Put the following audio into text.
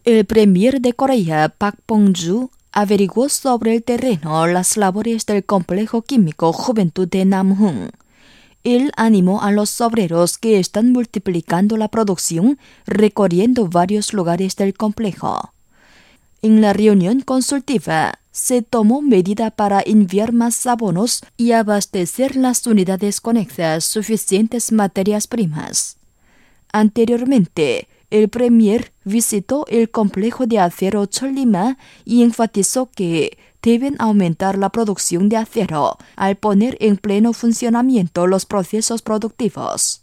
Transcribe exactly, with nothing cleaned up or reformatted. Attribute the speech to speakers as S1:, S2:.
S1: El premier de Corea, Park Bong-ju, averiguó sobre el terreno las labores del complejo químico Juventud de Namhung. Él animó a los obreros que están multiplicando la producción recorriendo varios lugares del complejo. En la reunión consultiva, se tomó medida para enviar más abonos y abastecer las unidades conexas suficientes materias primas. Anteriormente, el premier visitó el complejo de acero Cholima y enfatizó que deben aumentar la producción de acero al poner en pleno funcionamiento los procesos productivos.